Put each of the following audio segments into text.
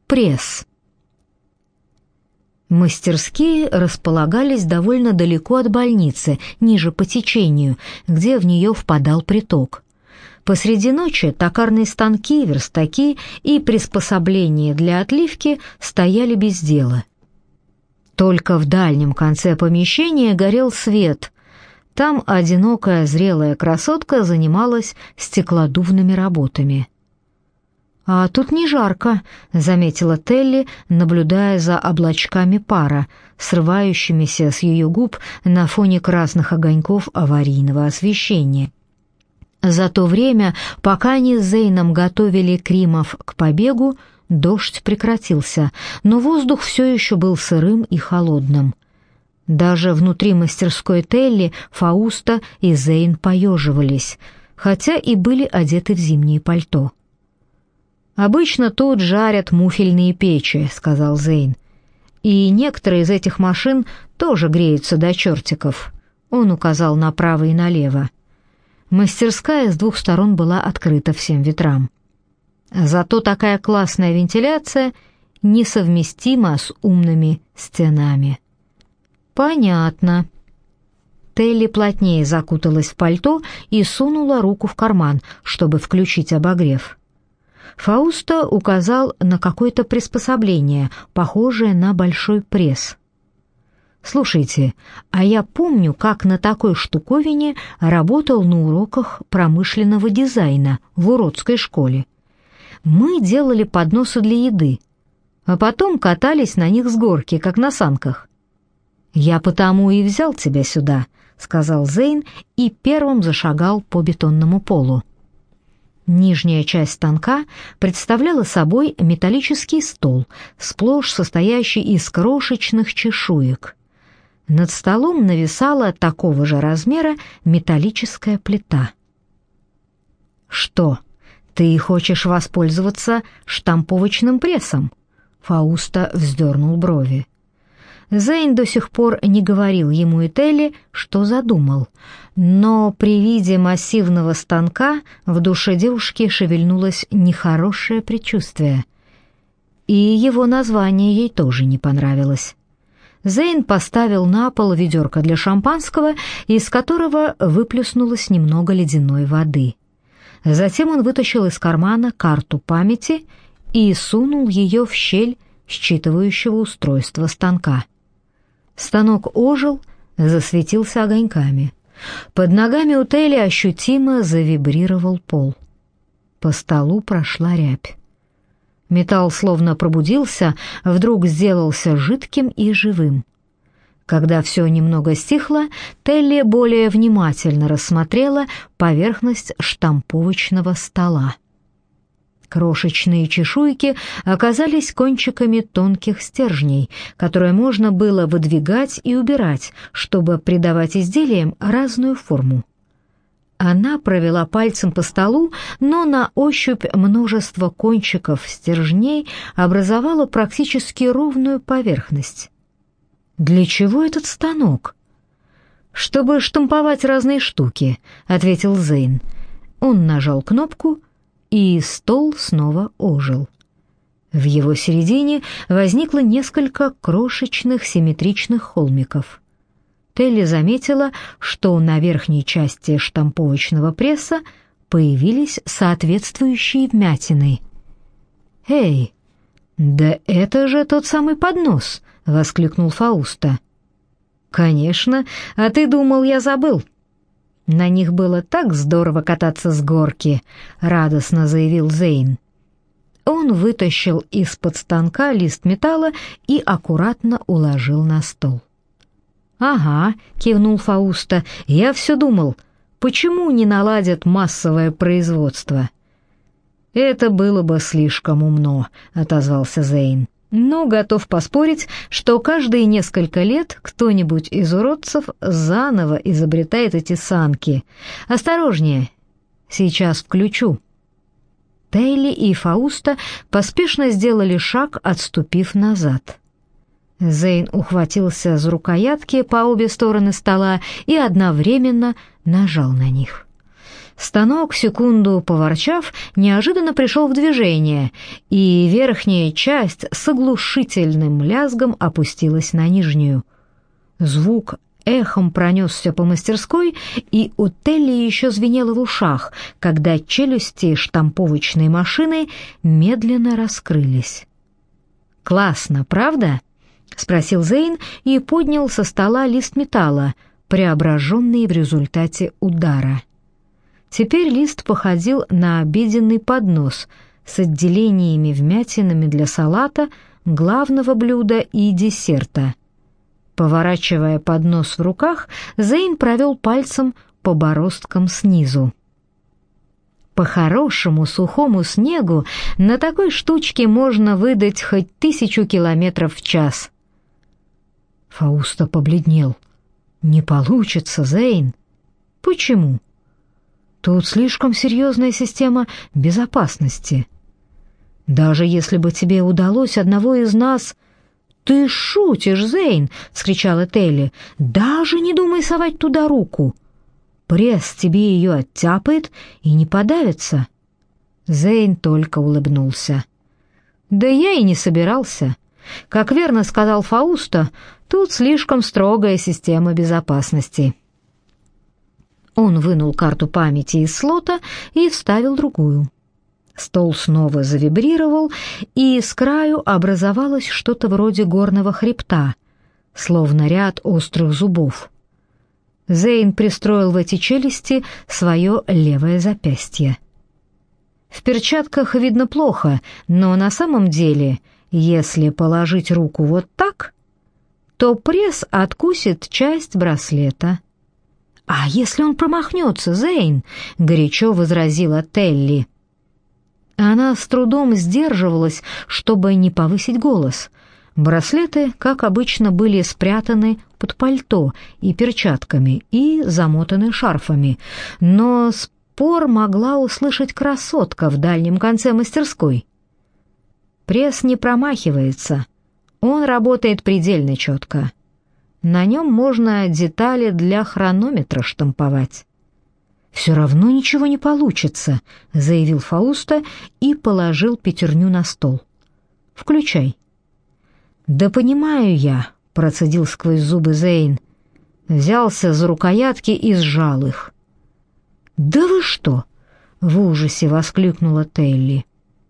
пресс. Мастерские располагались довольно далеко от больницы, ниже по течению, где в нее впадал приток. Посреди ночи токарные станки, верстаки и приспособления для отливки стояли без дела. Только в дальнем конце помещения горел свет. Там одинокая зрелая красотка занималась стеклодувными работами. «А тут не жарко», — заметила Телли, наблюдая за облачками пара, срывающимися с ее губ на фоне красных огоньков аварийного освещения. За то время, пока они с Зейном готовили Кримов к побегу, дождь прекратился, но воздух все еще был сырым и холодным. Даже внутри мастерской Телли Фауста и Зейн поеживались, хотя и были одеты в зимнее пальто. «Обычно тут жарят муфельные печи», — сказал Зейн. «И некоторые из этих машин тоже греются до чертиков». Он указал направо и налево. Мастерская с двух сторон была открыта всем ветрам. Зато такая классная вентиляция несовместима с умными стенами. «Понятно». Телли плотнее закуталась в пальто и сунула руку в карман, чтобы включить обогрев. Фауста указал на какое-то приспособление, похожее на большой пресс. «Слушайте, а я помню, как на такой штуковине работал на уроках промышленного дизайна в уродской школе. Мы делали подносы для еды, а потом катались на них с горки, как на санках. «Я потому и взял тебя сюда», — сказал Зейн и первым зашагал по бетонному полу. Нижняя часть станка представляла собой металлический стол, сплошь состоящий из крошечных чешуек. Над столом нависала такого же размера металлическая плита. «Что, ты хочешь воспользоваться штамповочным прессом?» Фауста вздернул брови. Зейн до сих пор не говорил ему и Телли, что задумал, но при виде массивного станка в душе девушки шевельнулось нехорошее предчувствие. И его название ей тоже не понравилось. Зейн поставил на пол ведерко для шампанского, из которого выплеснулось немного ледяной воды. Затем он вытащил из кармана карту памяти и сунул ее в щель считывающего устройства станка. Станок ожил, засветился огоньками. Под ногами у Телли ощутимо завибрировал пол. По столу прошла рябь. Металл словно пробудился, вдруг сделался жидким и живым. Когда все немного стихло, Телли более внимательно рассмотрела поверхность штамповочного стола. Крошечные чешуйки оказались кончиками тонких стержней, которые можно было выдвигать и убирать, чтобы придавать изделиям разную форму. Она провела пальцем по столу, но на ощупь множество кончиков стержней образовало практически ровную поверхность. «Для чего этот станок?» «Чтобы штамповать разные штуки», — ответил Зейн. Он нажал кнопку, и стол снова ожил. В его середине возникло несколько крошечных симметричных холмиков. Телли заметила, что на верхней части штамповочного пресса появились соответствующие вмятины. «Эй, да это же тот самый поднос!» — воскликнул Фауста. «Конечно, а ты думал, я забыл?» «На них было так здорово кататься с горки», — радостно заявил Зейн. Он вытащил из-под станка лист металла и аккуратно уложил на стол. «Ага», — кивнул Фауста, — «я все думал, почему не наладят массовое производство?» «Это было бы слишком умно», — отозвался Зейн. «Но готов поспорить, что каждые несколько лет кто-нибудь из уродцев заново изобретает эти санки. Осторожнее, сейчас включу». Телли и Фауста поспешно сделали шаг, отступив назад. Зейн ухватился за рукоятки по обе стороны стола и одновременно нажал на них. Станок, секунду поворчав, неожиданно пришел в движение, и верхняя часть с оглушительным лязгом опустилась на нижнюю. Звук эхом пронесся по мастерской, и у Телли еще звенело в ушах, когда челюсти штамповочной машины медленно раскрылись. «Классно, правда?» — спросил Зейн и поднял со стола лист металла, преображенный в результате удара. Теперь лист походил на обеденный поднос с отделениями вмятинами для салата, главного блюда и десерта. Поворачивая поднос в руках, Зейн провел пальцем по бороздкам снизу. По хорошему сухому снегу на такой штучке можно выдать хоть 1000 километров в час. Фауста побледнел. «Не получится, Зейн». «Почему?» «Тут слишком серьезная система безопасности. Даже если бы тебе удалось одного из нас...» «Ты шутишь, Зейн!» — вскричала Телли. «Даже не думай совать туда руку. Пресс тебе ее оттяпает и не подавится». Зейн только улыбнулся. «Да я и не собирался. Как верно сказал Фауста, тут слишком строгая система безопасности». Он вынул карту памяти из слота и вставил другую. Стол снова завибрировал, и с краю образовалось что-то вроде горного хребта, словно ряд острых зубов. Зейн пристроил в эти челюсти свое левое запястье. В перчатках видно плохо, но на самом деле, если положить руку вот так, то пресс откусит часть браслета. «А если он промахнется, Зейн?» — горячо возразила Телли. Она с трудом сдерживалась, чтобы не повысить голос. Браслеты, как обычно, были спрятаны под пальто и перчатками и замотаны шарфами, но спор могла услышать красотка в дальнем конце мастерской. Пресс не промахивается, он работает предельно четко. На нем можно детали для хронометра штамповать. «Все равно ничего не получится», — заявил Фауста и положил пятерню на стол. «Включай». «Да понимаю я», — процедил сквозь зубы Зейн. Взялся за рукоятки и сжал их. «Да вы что?» — в ужасе воскликнула Телли.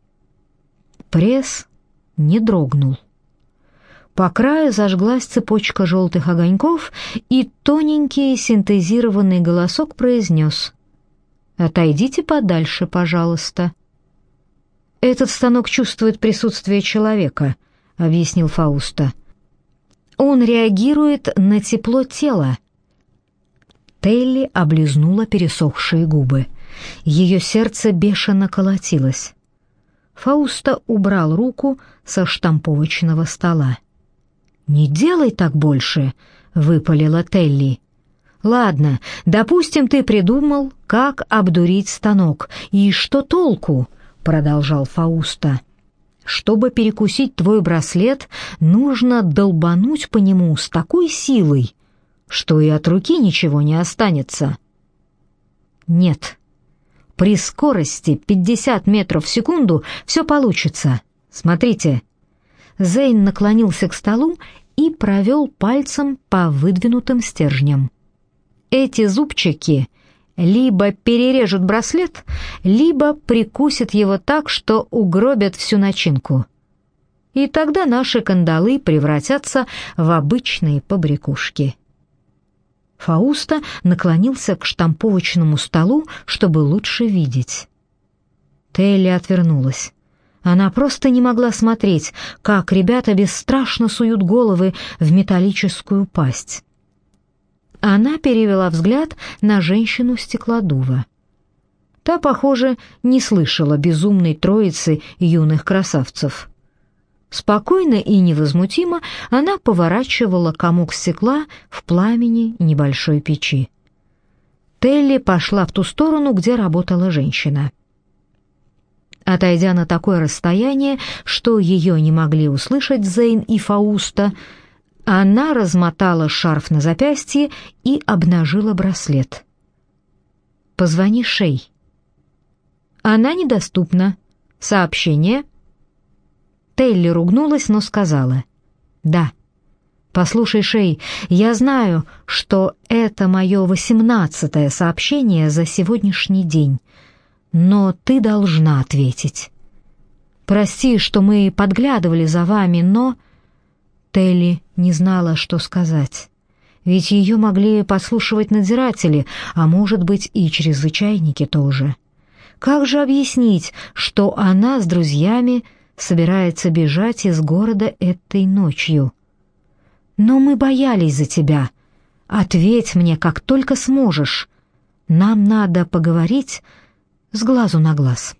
Пресс не дрогнул. По краю зажглась цепочка желтых огоньков, и тоненький синтезированный голосок произнес: «Отойдите подальше, пожалуйста». «Этот станок чувствует присутствие человека», — объяснил Фауста. «Он реагирует на тепло тела». Телли облизнула пересохшие губы. Ее сердце бешено колотилось. Фауста убрал руку со штамповочного стола. «Не делай так больше», — выпалила Телли. «Ладно, допустим, ты придумал, как обдурить станок. И что толку?» — продолжал Фауста. «Чтобы перекусить твой браслет, нужно долбануть по нему с такой силой, что и от руки ничего не останется». «Нет, при скорости 50 метров в секунду все получится. Смотрите». Зейн наклонился к столу и провел пальцем по выдвинутым стержням. Эти зубчики либо перережут браслет, либо прикусят его так, что угробят всю начинку. И тогда наши кандалы превратятся в обычные побрякушки. Фауста наклонился к штамповочному столу, чтобы лучше видеть. Телли отвернулась. Она просто не могла смотреть, как ребята бесстрашно суют головы в металлическую пасть. Она перевела взгляд на женщину-стеклодува. Та, похоже, не слышала безумной троицы юных красавцев. Спокойно и невозмутимо она поворачивала комок стекла в пламени небольшой печи. Телли пошла в ту сторону, где работала женщина. Отойдя на такое расстояние, что ее не могли услышать Зейн и Фауста, она размотала шарф на запястье и обнажила браслет. Позвони Шей». «Она недоступна. Сообщение?» Телли ругнулась, но сказала: «Да». «Послушай, Шей, я знаю, что это мое 18-е сообщение за сегодняшний день, но ты должна ответить. Прости, что мы подглядывали за вами, но...» Телли не знала, что сказать. Ведь ее могли подслушивать надзиратели, а может быть и чрезвычайники тоже. Как же объяснить, что она с друзьями собирается бежать из города этой ночью? «Но мы боялись за тебя. Ответь мне, как только сможешь. Нам надо поговорить с глазу на глаз».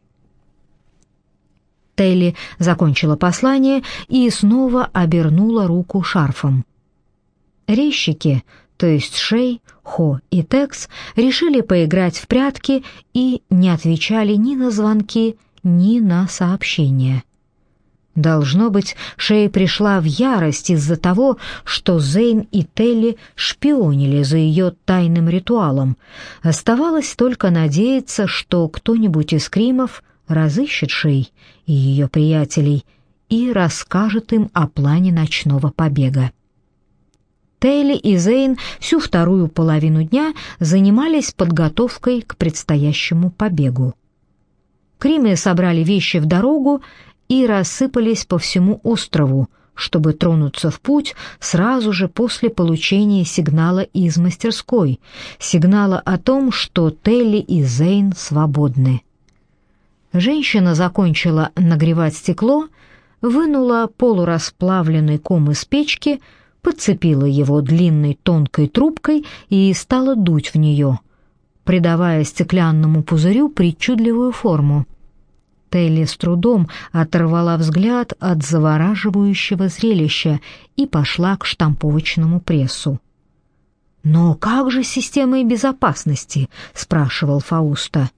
Телли закончила послание и снова обернула руку шарфом. Резчики, то есть Шей, Хо и Текс, решили поиграть в прятки и не отвечали ни на звонки, ни на сообщения. Должно быть, Шей пришла в ярость из-за того, что Зейн и Телли шпионили за ее тайным ритуалом. Оставалось только надеяться, что кто-нибудь из Кримов разыщет Шей и ее приятелей и расскажет им о плане ночного побега. Телли и Зейн всю вторую половину дня занимались подготовкой к предстоящему побегу. Кримы собрали вещи в дорогу и рассыпались по всему острову, чтобы тронуться в путь сразу же после получения сигнала из мастерской, сигнала о том, что Телли и Зейн свободны. Женщина закончила нагревать стекло, вынула полурасплавленный ком из печки, подцепила его длинной тонкой трубкой и стала дуть в нее, придавая стеклянному пузырю причудливую форму. Телли с трудом оторвала взгляд от завораживающего зрелища и пошла к штамповочному прессу. «Но как же с системой безопасности?» — спрашивал Фауста.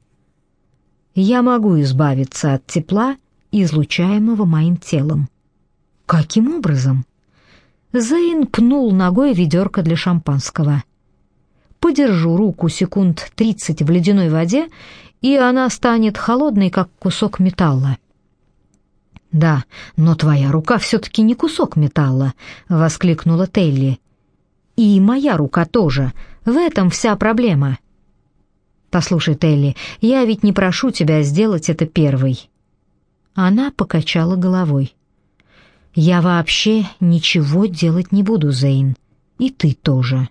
«Я могу избавиться от тепла, излучаемого моим телом». «Каким образом?» Зейн пнул ногой ведерко для шампанского. «Подержу руку секунд 30 в ледяной воде, и она станет холодной, как кусок металла». «Да, но твоя рука все-таки не кусок металла», — воскликнула Телли. «И моя рука тоже. В этом вся проблема». «Послушай, Телли, я ведь не прошу тебя сделать это первой». Она покачала головой. «Я вообще ничего делать не буду, Зейн. И ты тоже».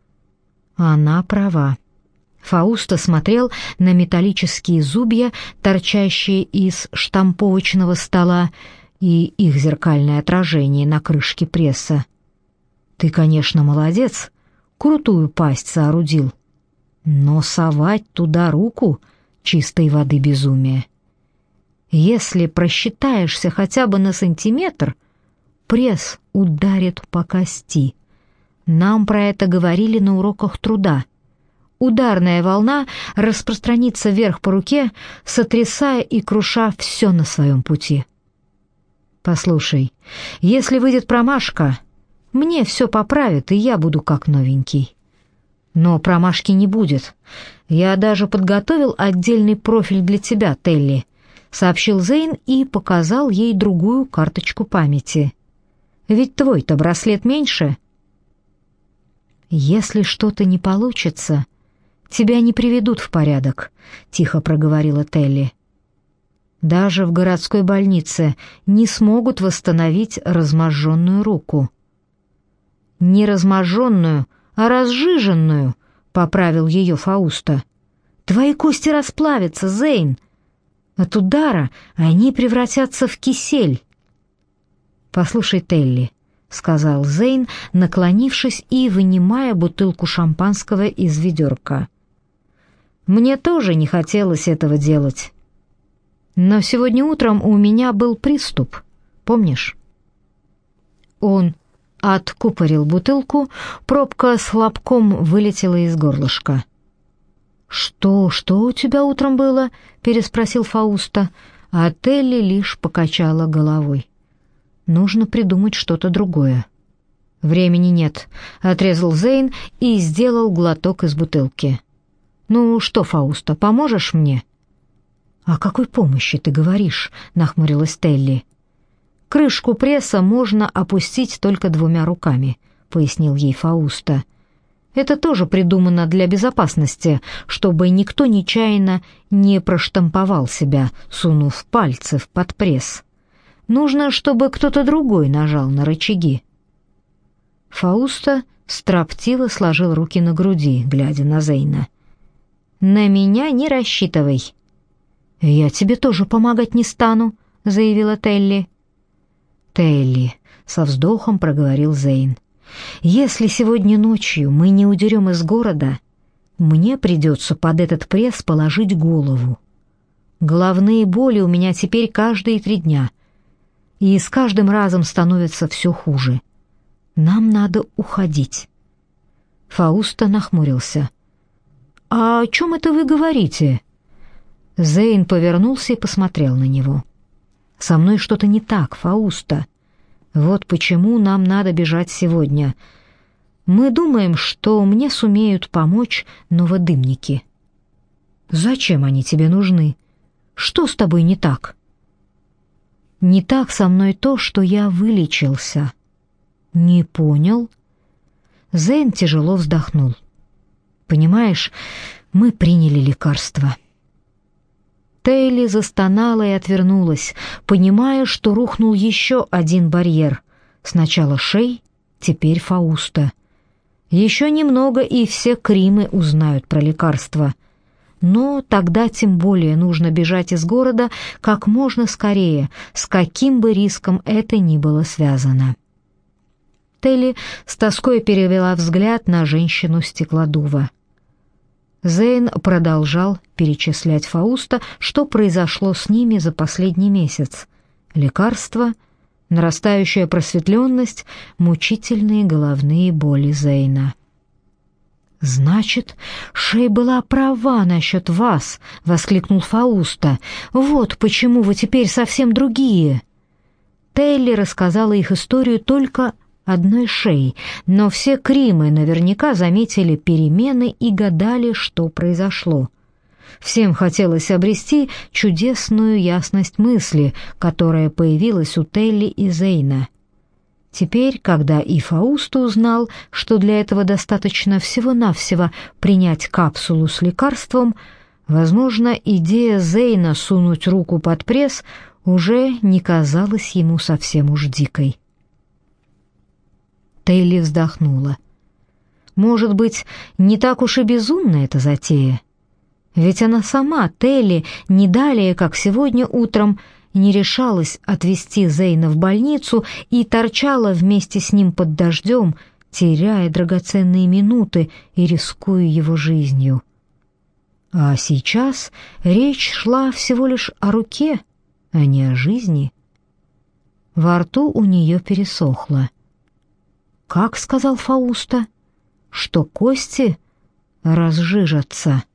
Она права. Фауста смотрел на металлические зубья, торчащие из штамповочного стола, и их зеркальное отражение на крышке пресса. «Ты, конечно, молодец, крутую пасть соорудил. Но совать туда руку — чистой воды безумие. Если просчитаешься хотя бы на сантиметр, пресс ударит по кости. Нам про это говорили на уроках труда. Ударная волна распространится вверх по руке, сотрясая и круша все на своем пути. Послушай, если выйдет промашка, мне все поправят, и я буду как новенький. Но промашки не будет. Я даже подготовил отдельный профиль для тебя, Телли», — сообщил Зейн и показал ей другую карточку памяти. «Ведь твой-то браслет меньше». «Если что-то не получится, тебя не приведут в порядок», — тихо проговорила Телли. «Даже в городской больнице не смогут восстановить разможженную руку». «Не разможженную, а разжиженную», — поправил ее Фауста. «Твои кости расплавятся, Зейн. От удара они превратятся в кисель». «Послушай, Телли», — сказал Зейн, наклонившись и вынимая бутылку шампанского из ведерка. «Мне тоже не хотелось этого делать. Но сегодня утром у меня был приступ, помнишь?» Он откупорил бутылку, пробка с хлопком вылетела из горлышка. «Что у тебя утром было?» — переспросил Фауста, а Телли лишь покачала головой. «Нужно придумать что-то другое». «Времени нет», — отрезал Зейн и сделал глоток из бутылки. «Ну что, Фауста, поможешь мне?» «О какой помощи ты говоришь?» — нахмурилась Телли. «Крышку пресса можно опустить только 2 руками», — пояснил ей Фауста. «Это тоже придумано для безопасности, чтобы никто нечаянно не проштамповал себя, сунув пальцы под пресс. Нужно, чтобы кто-то другой нажал на рычаги». Фауста строптиво сложил руки на груди, глядя на Зейна. «На меня не рассчитывай». «Я тебе тоже помогать не стану», — заявила Телли. «Телли», — со вздохом проговорил Зейн, — «если сегодня ночью мы не удерем из города, мне придется под этот пресс положить голову. Головные боли у меня теперь каждые 3 дня, и с каждым разом становится все хуже. Нам надо уходить». Фауста нахмурился. «А о чем это вы говорите?» Зейн повернулся и посмотрел на него. «Со мной что-то не так, Фауста. Вот почему нам надо бежать сегодня. Мы думаем, что мне сумеют помочь новодымники». «Зачем они тебе нужны? Что с тобой не так?» «Не так со мной то, что я вылечился». «Не понял?» Зейн тяжело вздохнул. «Понимаешь, мы приняли лекарство». Телли застонала и отвернулась, понимая, что рухнул еще один барьер. Сначала Шей, теперь Фауста. Еще немного, и все Кримы узнают про лекарство. Но тогда тем более нужно бежать из города как можно скорее, с каким бы риском это ни было связано. Телли с тоской перевела взгляд на женщину-стеклодува. Зейн продолжал перечислять Фауста, что произошло с ними за последний месяц. Лекарства, нарастающая просветленность, мучительные головные боли Зейна. «Значит, Шей была права насчет вас», — воскликнул Фауста. «Вот почему вы теперь совсем другие». Телли рассказала их историю только одной Шей, но все Кримы наверняка заметили перемены и гадали, что произошло. Всем хотелось обрести чудесную ясность мысли, которая появилась у Телли и Зейна. Теперь, когда и Фауста узнал, что для этого достаточно всего-навсего принять капсулу с лекарством, возможно, идея Зейна сунуть руку под пресс уже не казалась ему совсем уж дикой. Телли вздохнула. Может быть, не так уж и безумна эта затея? Ведь она сама, Телли, не далее, как сегодня утром, не решалась отвезти Зейна в больницу и торчала вместе с ним под дождем, теряя драгоценные минуты и рискуя его жизнью. А сейчас речь шла всего лишь о руке, а не о жизни. Во рту у нее пересохло. «Как?» — сказал Фауста, — «что кости разжижатся».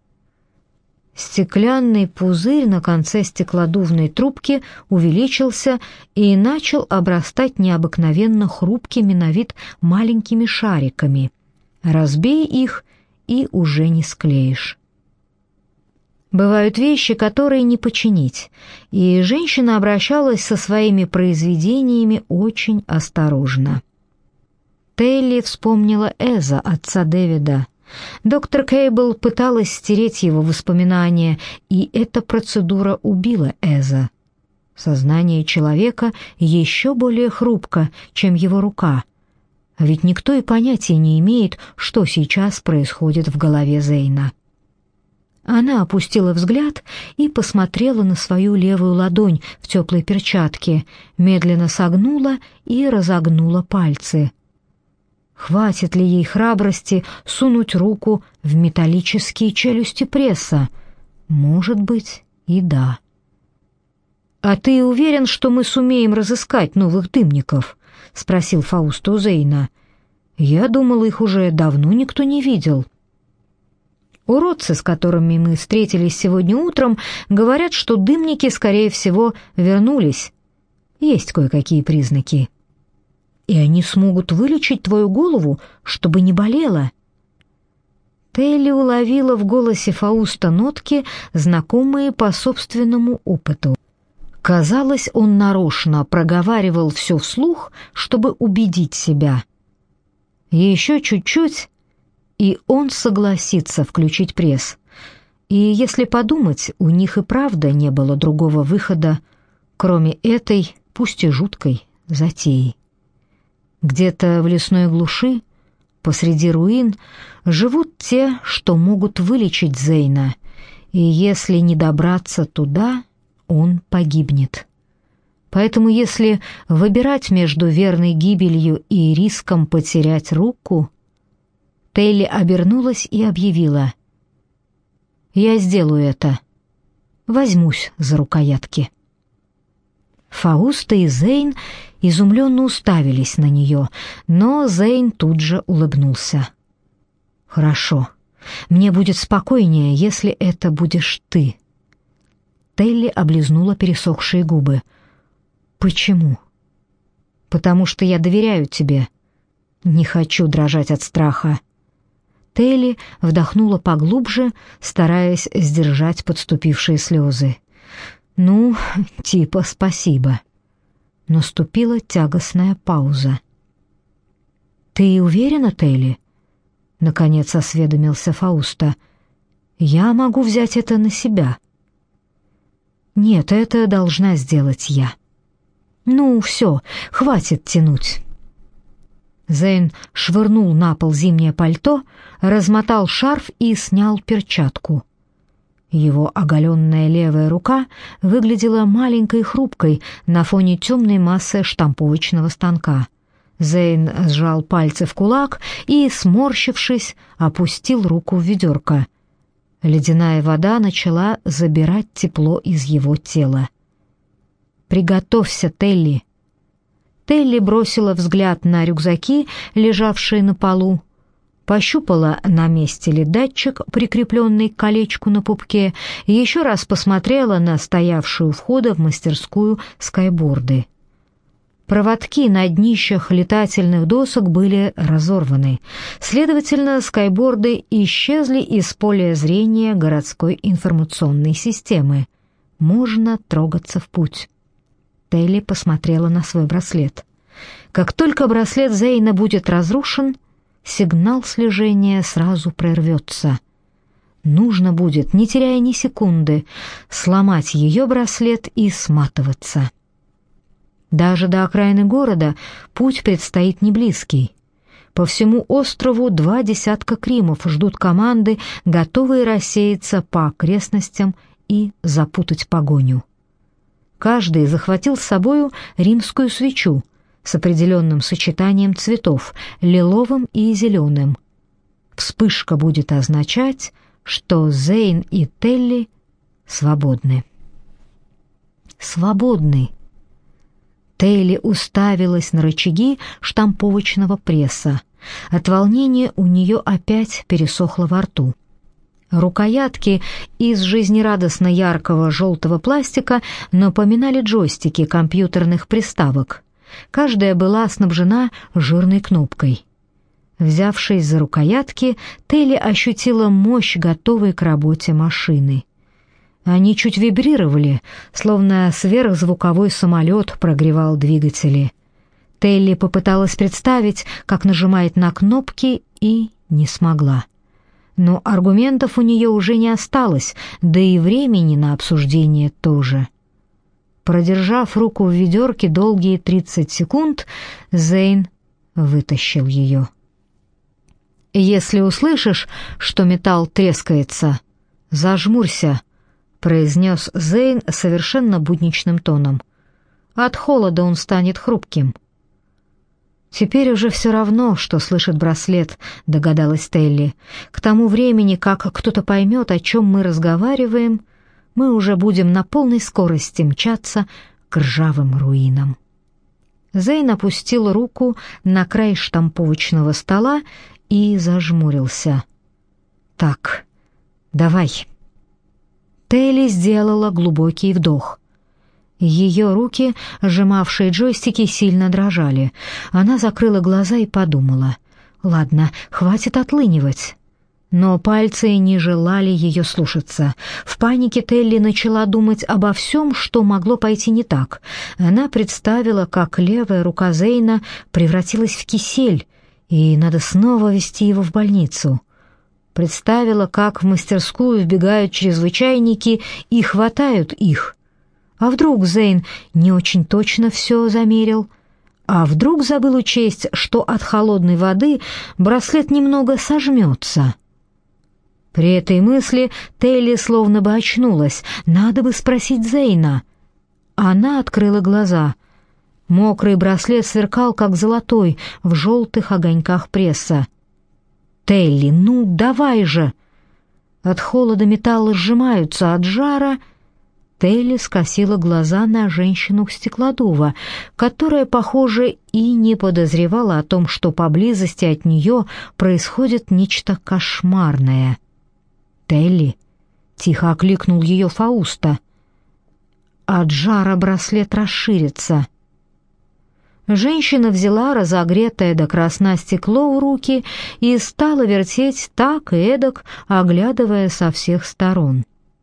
Стеклянный пузырь на конце стеклодувной трубки увеличился и начал обрастать необыкновенно хрупкими на вид маленькими шариками. Разбей их, и уже не склеишь. Бывают вещи, которые не починить, и женщина обращалась со своими произведениями очень осторожно. Телли вспомнила Эза, отца Дэвида. Доктор Кейбл пыталась стереть его воспоминания, и эта процедура убила Эза. Сознание человека еще более хрупко, чем его рука. А ведь никто и понятия не имеет, что сейчас происходит в голове Зейна. Она опустила взгляд и посмотрела на свою левую ладонь в теплой перчатке, медленно согнула и разогнула пальцы. Хватит ли ей храбрости сунуть руку в металлические челюсти пресса? Может быть, и да. «А ты уверен, что мы сумеем разыскать новых дымников?» — спросил Фауста у Зейна. «Я думал, их уже давно никто не видел». «Уродцы, с которыми мы встретились сегодня утром, говорят, что дымники, скорее всего, вернулись. Есть кое-какие признаки». «И они смогут вылечить твою голову, чтобы не болела?» Телли уловила в голосе Фауста нотки, знакомые по собственному опыту. Казалось, он нарочно проговаривал все вслух, чтобы убедить себя. Еще чуть-чуть, и он согласится включить пресс. И если подумать, у них и правда не было другого выхода, кроме этой, пусть и жуткой, затеи. Где-то в лесной глуши, посреди руин, живут те, что могут вылечить Зейна, и если не добраться туда, он погибнет. Поэтому если выбирать между верной гибелью и риском потерять руку, Телли обернулась и объявила: «Я сделаю это. Возьмусь за рукоятки». Фауста и Зейн изумленно уставились на нее, но Зейн тут же улыбнулся. «Хорошо. Мне будет спокойнее, если это будешь ты». Телли облизнула пересохшие губы. «Почему?» «Потому что я доверяю тебе. Не хочу дрожать от страха». Телли вдохнула поглубже, стараясь сдержать подступившие слезы. «Ну, типа спасибо». Наступила тягостная пауза. «Ты уверена, Телли?» Наконец осведомился Фауста. «Я могу взять это на себя». «Нет, это должна сделать я». «Ну, все, хватит тянуть». Зейн швырнул на пол зимнее пальто, размотал шарф и снял перчатку. Его оголенная левая рука выглядела маленькой и хрупкой на фоне темной массы штамповочного станка. Зейн сжал пальцы в кулак и, сморщившись, опустил руку в ведерко. Ледяная вода начала забирать тепло из его тела. «Приготовься, Телли». Телли бросила взгляд на рюкзаки, лежавшие на полу, пощупала, на месте ли датчик, прикрепленный к колечку на пупке, и еще раз посмотрела на стоявшую у входа в мастерскую скайборды. Проводки на днищах летательных досок были разорваны. Следовательно, скайборды исчезли из поля зрения городской информационной системы. Можно трогаться в путь. Телли посмотрела на свой браслет. Как только браслет Зейна будет разрушен, сигнал слежения сразу прервется. Нужно будет, не теряя ни секунды, сломать ее браслет и сматываться. Даже до окраины города путь предстоит неблизкий. По всему острову 2 десятка кримов ждут команды, готовые рассеяться по окрестностям и запутать погоню. Каждый захватил с собою римскую свечу с определенным сочетанием цветов, лиловым и зеленым. Вспышка будет означать, что Зейн и Телли свободны. Свободны. Телли уставилась на рычаги штамповочного пресса. От волнения у нее опять пересохло во рту. Рукоятки из жизнерадостно яркого желтого пластика напоминали джойстики компьютерных приставок. Каждая была снабжена жирной кнопкой. Взявшись за рукоятки, Телли ощутила мощь готовой к работе машины. Они чуть вибрировали, словно сверхзвуковой самолет прогревал двигатели. Телли попыталась представить, как нажимает на кнопки, и не смогла. Но аргументов у нее уже не осталось, да и времени на обсуждение тоже. Продержав руку в ведерке долгие 30 секунд, Зейн вытащил ее. «Если услышишь, что металл трескается, зажмурься», — произнес Зейн совершенно будничным тоном. «От холода он станет хрупким». «Теперь уже все равно, что слышит браслет», — догадалась Телли. «К тому времени, как кто-то поймет, о чем мы разговариваем, мы уже будем на полной скорости мчаться к ржавым руинам». Зейн опустил руку на край штамповочного стола и зажмурился. «Так, давай». Телли сделала глубокий вдох. Ее руки, сжимавшие джойстики, сильно дрожали. Она закрыла глаза и подумала: «Ладно, хватит отлынивать. Но пальцы не желали ее слушаться. В панике Телли начала думать обо всем, что могло пойти не так. Она представила, как левая рука Зейна превратилась в кисель, и надо снова везти его в больницу. Представила, как в мастерскую вбегают чрезвычайники и хватают их. А вдруг Зейн не очень точно все замерил? А вдруг забыл учесть, что от холодной воды браслет немного сожмется? При этой мысли Телли словно бы очнулась. Надо бы спросить Зейна. Она открыла глаза. Мокрый браслет сверкал, как золотой, в желтых огоньках пресса. «Телли, ну давай же!» От холода металлы сжимаются, от жара... Телли скосила глаза на женщину-стеклодува, которая, похоже, и не подозревала о том, что поблизости от нее происходит нечто кошмарное. «Телли!» — тихо окликнул ее Фауста. От жара браслет расширится. Женщина взяла разогретое до красна стекло в руки и стала вертеть так и эдак, оглядывая со всех сторон.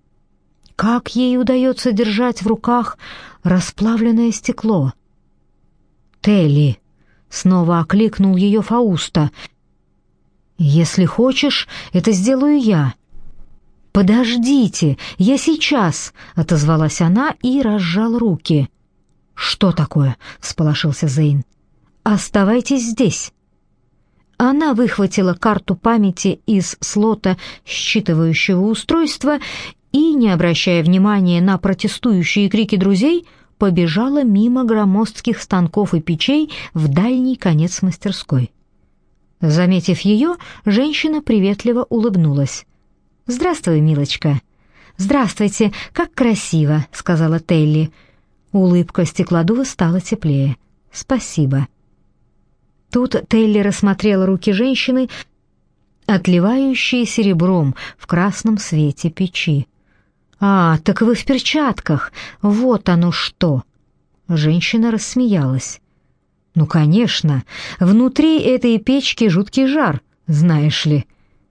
Как ей удается держать в руках расплавленное стекло? «Телли!» — снова окликнул ее Фауста. «Если хочешь, это сделаю я». «Подождите, я сейчас!» — отозвалась она и разжала руки. «Что такое?» — всполошился Зейн. «Оставайтесь здесь». Она выхватила карту памяти из слота считывающего устройства и, не обращая внимания на протестующие крики друзей, побежала мимо громоздких станков и печей в дальний конец мастерской. Заметив ее, женщина приветливо улыбнулась. «Здравствуй, милочка». «Здравствуйте, как красиво», — сказала Телли. Улыбка стеклодува стала теплее. «Спасибо». Тут Телли рассмотрела руки женщины, отливающие серебром в красном свете печи. «А, так вы в перчатках, вот оно что!» Женщина рассмеялась. «Ну, конечно, внутри этой печки жуткий жар, знаешь ли.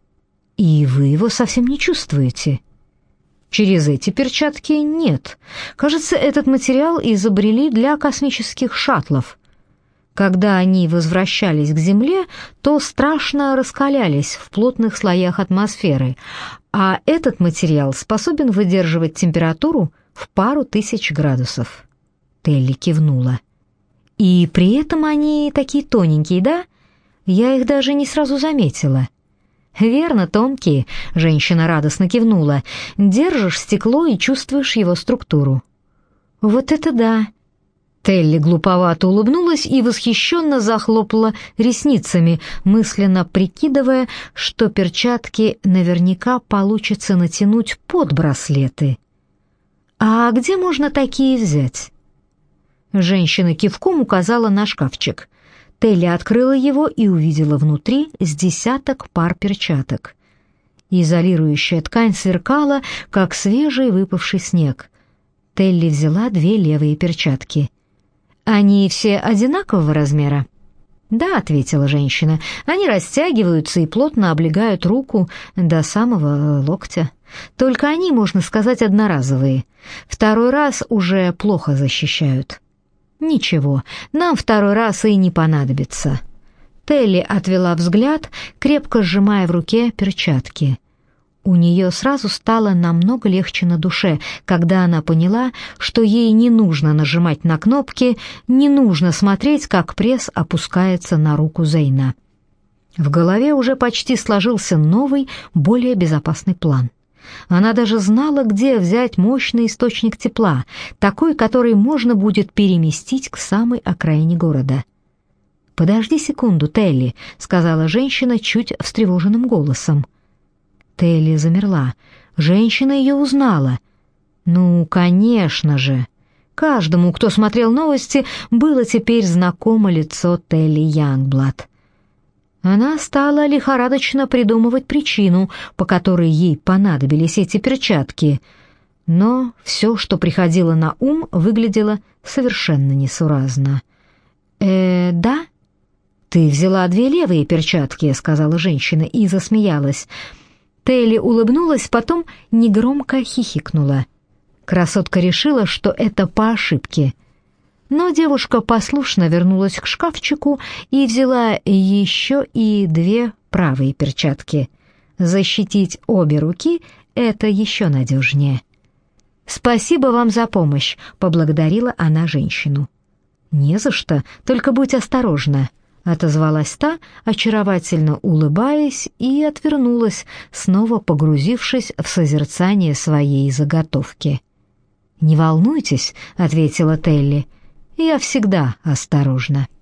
И вы его совсем не чувствуете?» «Через эти перчатки нет. Кажется, этот материал изобрели для космических шаттлов. Когда они возвращались к Земле, то страшно раскалялись в плотных слоях атмосферы, а этот материал способен выдерживать температуру в пару тысяч градусов». Телли кивнула. «И при этом они такие тоненькие, да? Я их даже не сразу заметила». «Верно, тонкие», — женщина радостно кивнула. «Держишь стекло и чувствуешь его структуру». «Вот это да!» Телли глуповато улыбнулась и восхищенно захлопала ресницами, мысленно прикидывая, что перчатки наверняка получится натянуть под браслеты. «А где можно такие взять?» Женщина кивком указала на шкафчик. Телли открыла его и увидела внутри с десяток пар перчаток. Изолирующая ткань сверкала, как свежий выпавший снег. Телли взяла 2 левые перчатки. «Они все одинакового размера?» «Да», — ответила женщина, — «они растягиваются и плотно облегают руку до самого локтя. Только они, можно сказать, одноразовые. Второй раз уже плохо защищают». «Ничего, нам второй раз и не понадобится». Телли отвела взгляд, крепко сжимая в руке перчатки. У нее сразу стало намного легче на душе, когда она поняла, что ей не нужно нажимать на кнопки, не нужно смотреть, как пресс опускается на руку Зейна. В голове уже почти сложился новый, более безопасный план. Она даже знала, где взять мощный источник тепла, такой, который можно будет переместить к самой окраине города. «Подожди секунду, Телли», — сказала женщина чуть встревоженным голосом. Телли замерла. Женщина ее узнала. Ну, конечно же. Каждому, кто смотрел новости, было теперь знакомо лицо Телли Янгблад. Она стала лихорадочно придумывать причину, по которой ей понадобились эти перчатки. Но все, что приходило на ум, выглядело совершенно несуразно. «Да?» «Ты взяла 2 левые перчатки», — сказала женщина и засмеялась. Телли улыбнулась, потом негромко хихикнула. Красотка решила, что это по ошибке. Но девушка послушно вернулась к шкафчику и взяла еще и 2 правые перчатки. Защитить обе руки — это еще надежнее. «Спасибо вам за помощь», — поблагодарила она женщину. «Не за что, только будь осторожна», — отозвалась та, очаровательно улыбаясь, и отвернулась, снова погрузившись в созерцание своей заготовки. «Не волнуйтесь», — ответила Телли, — «я всегда осторожна».